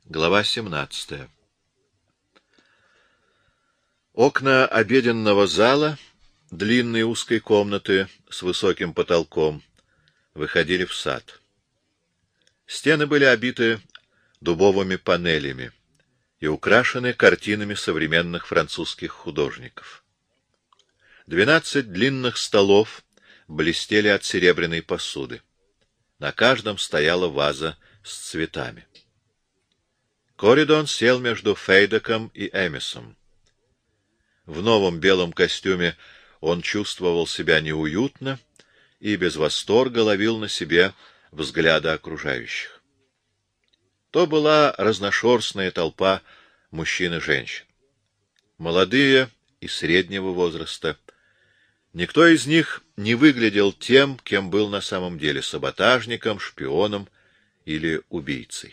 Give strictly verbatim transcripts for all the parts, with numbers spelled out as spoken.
Глава семнадцатая. Окна обеденного зала, длинной узкой комнаты с высоким потолком, выходили в сад. Стены были обиты дубовыми панелями и украшены картинами современных французских художников. Двенадцать длинных столов блестели от серебряной посуды. На каждом стояла ваза с цветами. Коридон сел между Фейдеком и Эмисом. В новом белом костюме он чувствовал себя неуютно и без восторга ловил на себе взгляды окружающих. То была разношерстная толпа мужчин и женщин. Молодые и среднего возраста. Никто из них не выглядел тем, кем был на самом деле — саботажником, шпионом или убийцей.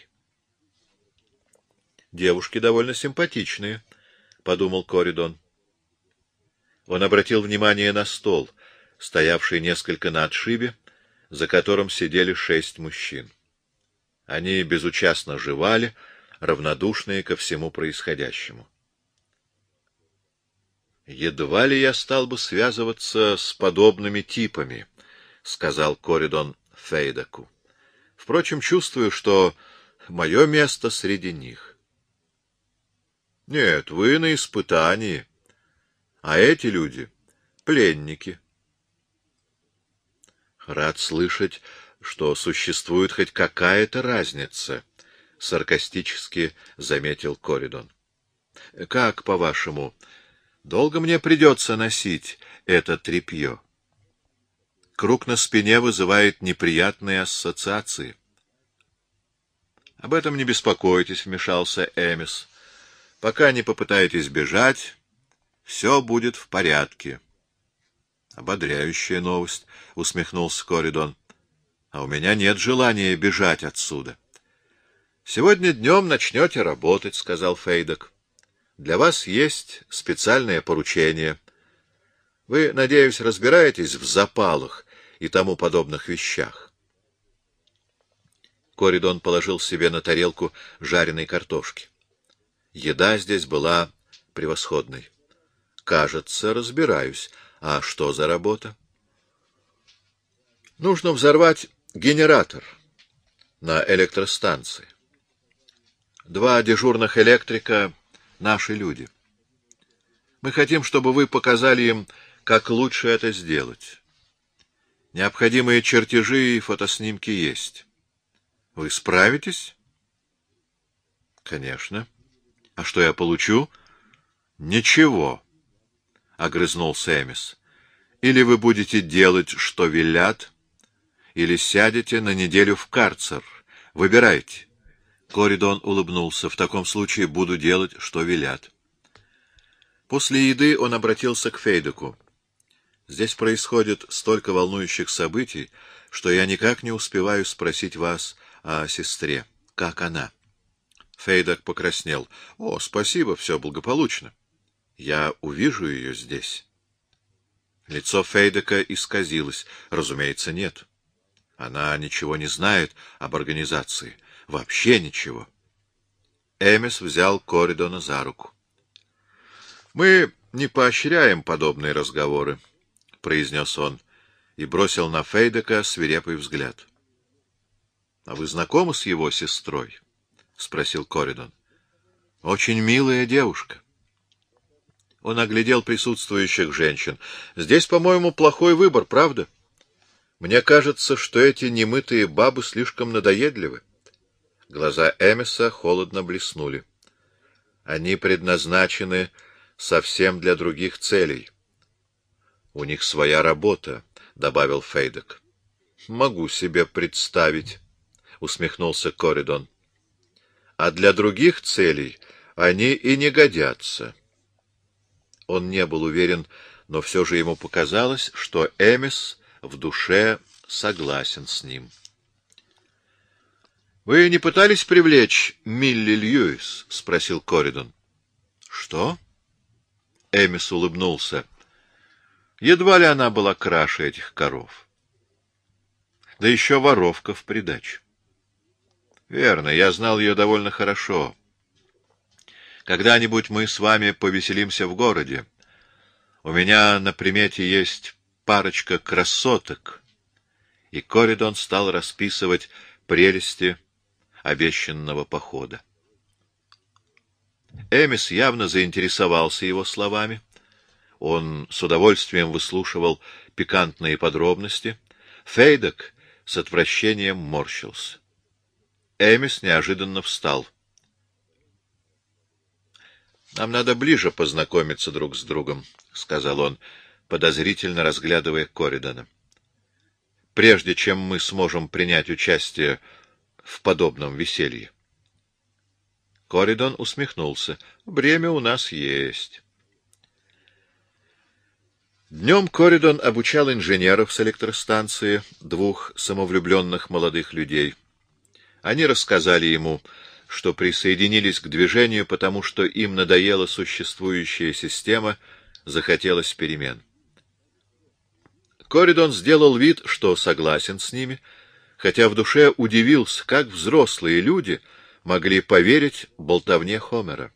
«Девушки довольно симпатичные», — подумал Коридон. Он обратил внимание на стол, стоявший несколько на отшибе, за которым сидели шесть мужчин. Они безучастно жевали, равнодушные ко всему происходящему. «Едва ли я стал бы связываться с подобными типами», — сказал Коридон Фейдеку. «Впрочем, чувствую, что мое место среди них». «Нет, вы на испытании, а эти люди — пленники». «Рад слышать, что существует хоть какая-то разница», — саркастически заметил Коридон. «Как, по-вашему, долго мне придется носить это тряпье? Круг на спине вызывает неприятные ассоциации». «Об этом не беспокойтесь», — вмешался Эмис. «Пока не попытаетесь бежать, все будет в порядке». «Ободряющая новость», — усмехнулся Коридон. «А у меня нет желания бежать отсюда». «Сегодня днем начнете работать», — сказал Фейдек. «Для вас есть специальное поручение. Вы, надеюсь, разбираетесь в запалах и тому подобных вещах». Коридон положил себе на тарелку жареной картошки. Еда здесь была превосходной. «Кажется, разбираюсь. А что за работа?» «Нужно взорвать генератор на электростанции. Два дежурных электрика — наши люди. Мы хотим, чтобы вы показали им, как лучше это сделать. Необходимые чертежи и фотоснимки есть. Вы справитесь?» «Конечно. А что я получу?» «Ничего», — огрызнулся Эмис. «Или вы будете делать, что велят, или сядете на неделю в карцер. Выбирайте». Коридон улыбнулся. «В таком случае буду делать, что велят». После еды он обратился к Фейдеку. «Здесь происходит столько волнующих событий, что я никак не успеваю спросить вас о сестре. Как она?» Фейдек покраснел. «О, спасибо, все благополучно. Я увижу ее здесь». Лицо Фейдека исказилось. «Разумеется, нет. Она ничего не знает об организации. Вообще ничего». Эмис взял Коридона за руку. «Мы не поощряем подобные разговоры», — произнес он и бросил на Фейдека свирепый взгляд. «А вы знакомы с его сестрой?» — спросил Коридон. — Очень милая девушка. Он оглядел присутствующих женщин. — Здесь, по-моему, плохой выбор, правда? Мне кажется, что эти немытые бабы слишком надоедливы. Глаза Эмиса холодно блеснули. Они предназначены совсем для других целей. — У них своя работа, — добавил Фейдек. — Могу себе представить, — усмехнулся Коридон. А для других целей они и не годятся. Он не был уверен, но все же ему показалось, что Эмис в душе согласен с ним. — Вы не пытались привлечь Милли Льюис? — спросил Коридон. — Что? Эмис улыбнулся. Едва ли она была краше этих коров. Да еще воровка в придачу. Верно, я знал ее довольно хорошо. Когда-нибудь мы с вами повеселимся в городе. У меня на примете есть парочка красоток. И Коридон стал расписывать прелести обещанного похода. Эмис явно заинтересовался его словами. Он с удовольствием выслушивал пикантные подробности. Фейдек с отвращением морщился. Эмис неожиданно встал. — Нам надо ближе познакомиться друг с другом, — сказал он, подозрительно разглядывая Коридона. — Прежде чем мы сможем принять участие в подобном веселье. Коридон усмехнулся. — Бремя у нас есть. Днем Коридон обучал инженеров с электростанции, двух самовлюбленных молодых людей. Они рассказали ему, что присоединились к движению, потому что им надоела существующая система, захотелось перемен. Коридон сделал вид, что согласен с ними, хотя в душе удивился, как взрослые люди могли поверить болтовне Хомера.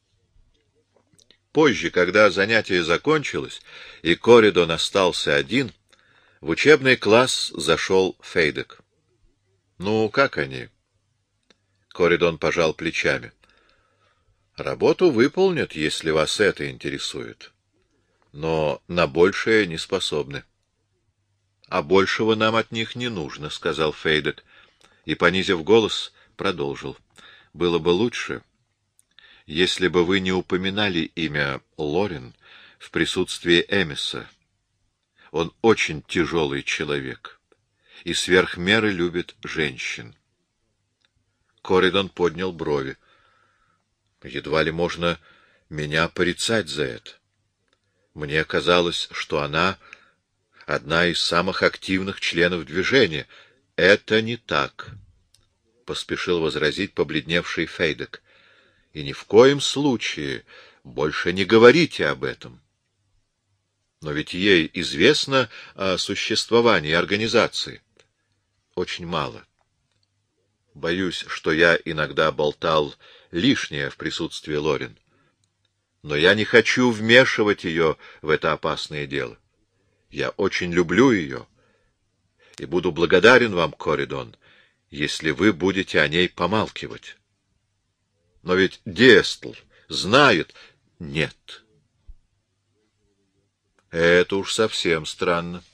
Позже, когда занятие закончилось, и Коридон остался один, в учебный класс зашел Фейдек. — Ну, как они? Коридон пожал плечами. — Работу выполнят, если вас это интересует. Но на большее не способны. — А большего нам от них не нужно, — сказал Фейдек, и, понизив голос, продолжил. — Было бы лучше, если бы вы не упоминали имя Лорен в присутствии Эмиса. Он очень тяжелый человек и сверх меры любит женщин. Коридон поднял брови. Едва ли можно меня порицать за это. Мне казалось, что она одна из самых активных членов движения. Это не так, — поспешил возразить побледневший Фейдек. И ни в коем случае больше не говорите об этом. Но ведь ей известно о существовании организации. Очень мало. Боюсь, что я иногда болтал лишнее в присутствии Лорен. Но я не хочу вмешивать ее в это опасное дело. Я очень люблю ее и буду благодарен вам, Коридон, если вы будете о ней помалкивать. Но ведь Дестл знает... Нет. Это уж совсем странно.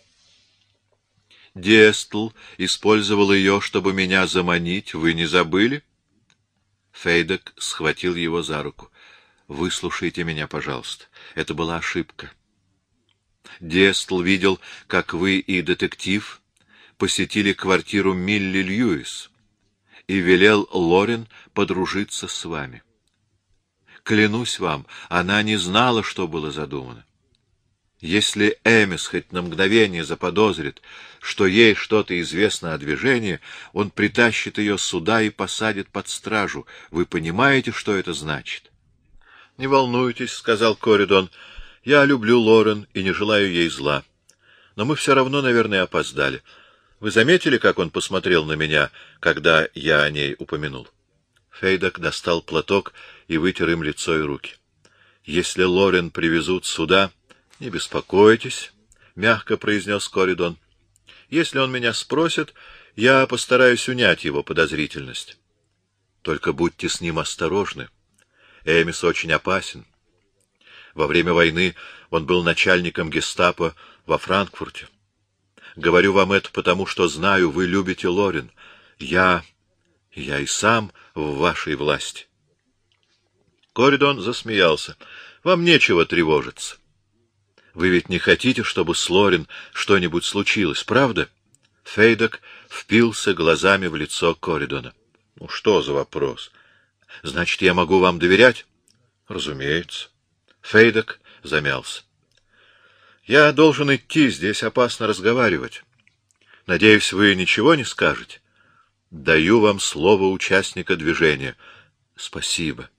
Дестл использовал ее, чтобы меня заманить. Вы не забыли? Фейдек схватил его за руку. Выслушайте меня, пожалуйста. Это была ошибка. Дестл видел, как вы и детектив посетили квартиру Милли Льюис и велел Лорен подружиться с вами. Клянусь вам, она не знала, что было задумано. Если Эмис хоть на мгновение заподозрит, что ей что-то известно о движении, он притащит ее сюда и посадит под стражу. Вы понимаете, что это значит? — Не волнуйтесь, — сказал Коридон. — Я люблю Лорен и не желаю ей зла. Но мы все равно, наверное, опоздали. Вы заметили, как он посмотрел на меня, когда я о ней упомянул? Фейдек достал платок и вытер им лицо и руки. — Если Лорен привезут сюда... — Не беспокойтесь, — мягко произнес Коридон. — Если он меня спросит, я постараюсь унять его подозрительность. Только будьте с ним осторожны. Эмис очень опасен. Во время войны он был начальником гестапо во Франкфурте. Говорю вам это потому, что знаю, вы любите Лорен. Я... я и сам в вашей власти. Коридон засмеялся. — Вам нечего тревожиться. Вы ведь не хотите, чтобы с Лорен что-нибудь случилось, правда? Фейдек впился глазами в лицо Коридона. — Ну, что за вопрос? — Значит, я могу вам доверять? — Разумеется. Фейдек замялся. — Я должен идти, здесь опасно разговаривать. Надеюсь, вы ничего не скажете? — Даю вам слово участника движения. — Спасибо.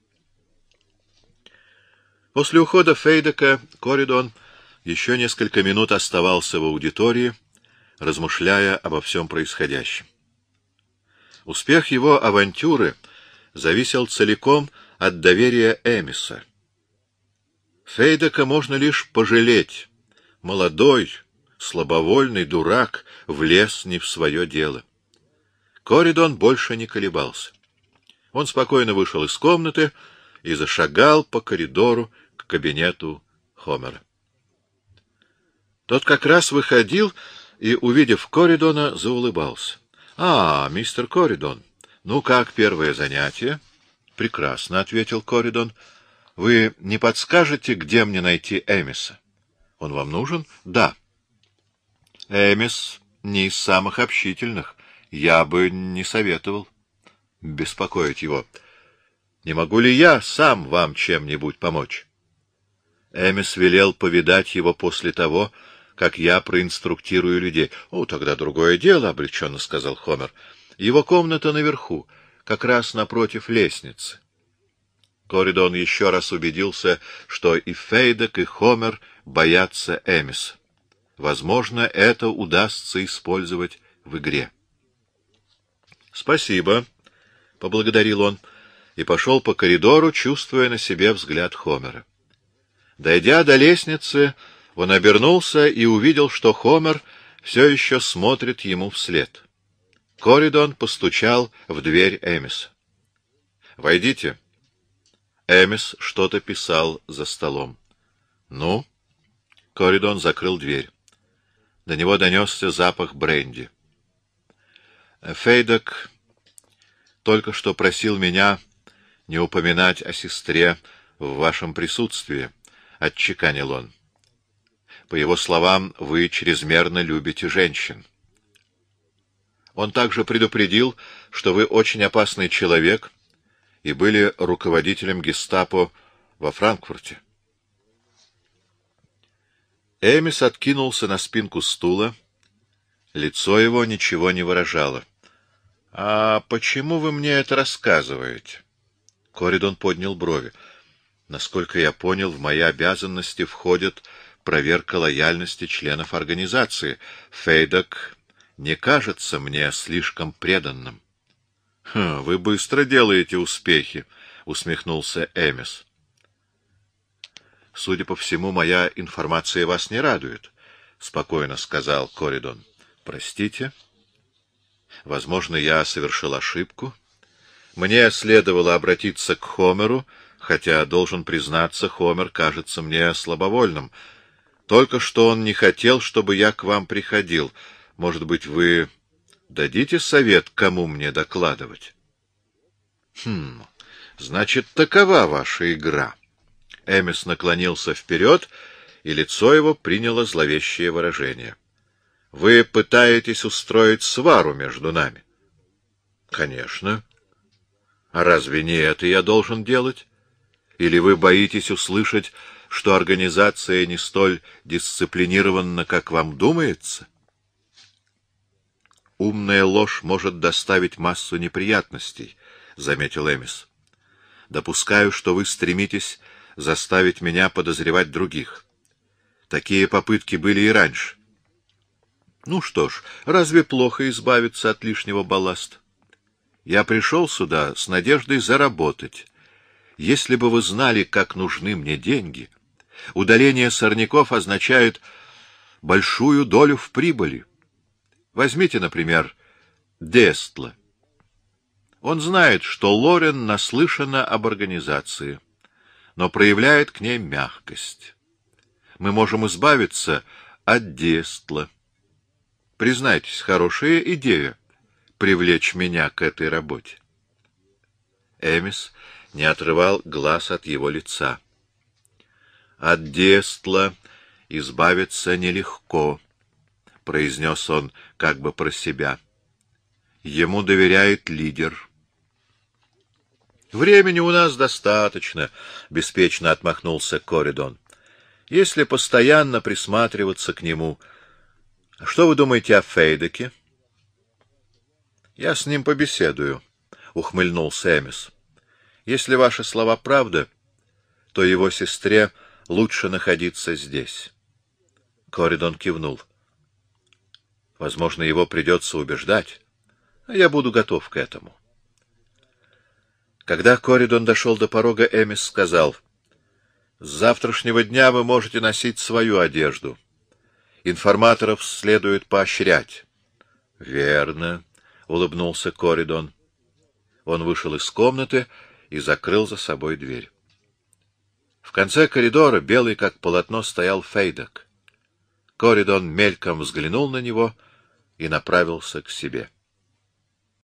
После ухода Фейдека Коридон еще несколько минут оставался в аудитории, размышляя обо всем происходящем. Успех его авантюры зависел целиком от доверия Эмиса. Фейдека можно лишь пожалеть. Молодой, слабовольный дурак влез не в свое дело. Коридон больше не колебался. Он спокойно вышел из комнаты и зашагал по коридору к кабинету Хомера. Тот как раз выходил и, увидев Коридона, заулыбался. — А, мистер Коридон, ну как первое занятие? — Прекрасно, — ответил Коридон. — Вы не подскажете, где мне найти Эмиса? — Он вам нужен? — Да. — Эмис не из самых общительных. Я бы не советовал беспокоить его. Не могу ли я сам вам чем-нибудь помочь? Эмис велел повидать его после того, как я проинструктирую людей. — О, тогда другое дело, — облегченно сказал Хомер. — Его комната наверху, как раз напротив лестницы. Коридон еще раз убедился, что и Фейдек, и Хомер боятся Эмиса. Возможно, это удастся использовать в игре. — Спасибо, — поблагодарил он и пошел по коридору, чувствуя на себе взгляд Хомера. Дойдя до лестницы, он обернулся и увидел, что Хомер все еще смотрит ему вслед. Коридон постучал в дверь Эмиса. — Войдите. Эмис что-то писал за столом. — Ну? Коридон закрыл дверь. До него донесся запах бренди. Фейдек только что просил меня не упоминать о сестре в вашем присутствии, — отчеканил он. По его словам, вы чрезмерно любите женщин. Он также предупредил, что вы очень опасный человек и были руководителем гестапо во Франкфурте. Эмис откинулся на спинку стула. Лицо его ничего не выражало. — А почему вы мне это рассказываете? Коридон поднял брови. — Насколько я понял, в мои обязанности входит проверка лояльности членов организации. Фейдек не кажется мне слишком преданным. — Вы быстро делаете успехи, — усмехнулся Эмис. — Судя по всему, моя информация вас не радует, — спокойно сказал Коридон. — Простите. Возможно, я совершил ошибку. Мне следовало обратиться к Хомеру, хотя, должен признаться, Хомер кажется мне слабовольным. Только что он не хотел, чтобы я к вам приходил. Может быть, вы дадите совет, кому мне докладывать? — Хм, значит, такова ваша игра. Эмис наклонился вперед, и лицо его приняло зловещее выражение. — Вы пытаетесь устроить свару между нами? — Конечно. А разве не это я должен делать? Или вы боитесь услышать, что организация не столь дисциплинирована, как вам думается? — Умная ложь может доставить массу неприятностей, — заметил Эмис. — Допускаю, что вы стремитесь заставить меня подозревать других. Такие попытки были и раньше. Ну что ж, разве плохо избавиться от лишнего балласта? Я пришел сюда с надеждой заработать. Если бы вы знали, как нужны мне деньги, удаление сорняков означает большую долю в прибыли. Возьмите, например, Дестла. Он знает, что Лорен наслышана об организации, но проявляет к ней мягкость. Мы можем избавиться от Дестла. Признайтесь, хорошая идея — привлечь меня к этой работе. Эмис не отрывал глаз от его лица. От Дестла избавиться нелегко, — произнес он как бы про себя. Ему доверяет лидер. Времени у нас достаточно, — беспечно отмахнулся Коридон. Если постоянно присматриваться к нему. Что вы думаете о Фейдеке? Я с ним побеседую, — ухмыльнулся Эмис. Если ваши слова правда, то его сестре лучше находиться здесь. Коридон кивнул. Возможно, его придется убеждать. Я буду готов к этому. Когда Коридон дошел до порога, Эмис сказал: — С завтрашнего дня вы можете носить свою одежду. Информаторов следует поощрять. — Верно, — улыбнулся Коридон. Он вышел из комнаты и закрыл за собой дверь. В конце коридора, белый как полотно, стоял Фейдек. Коридон мельком взглянул на него и направился к себе.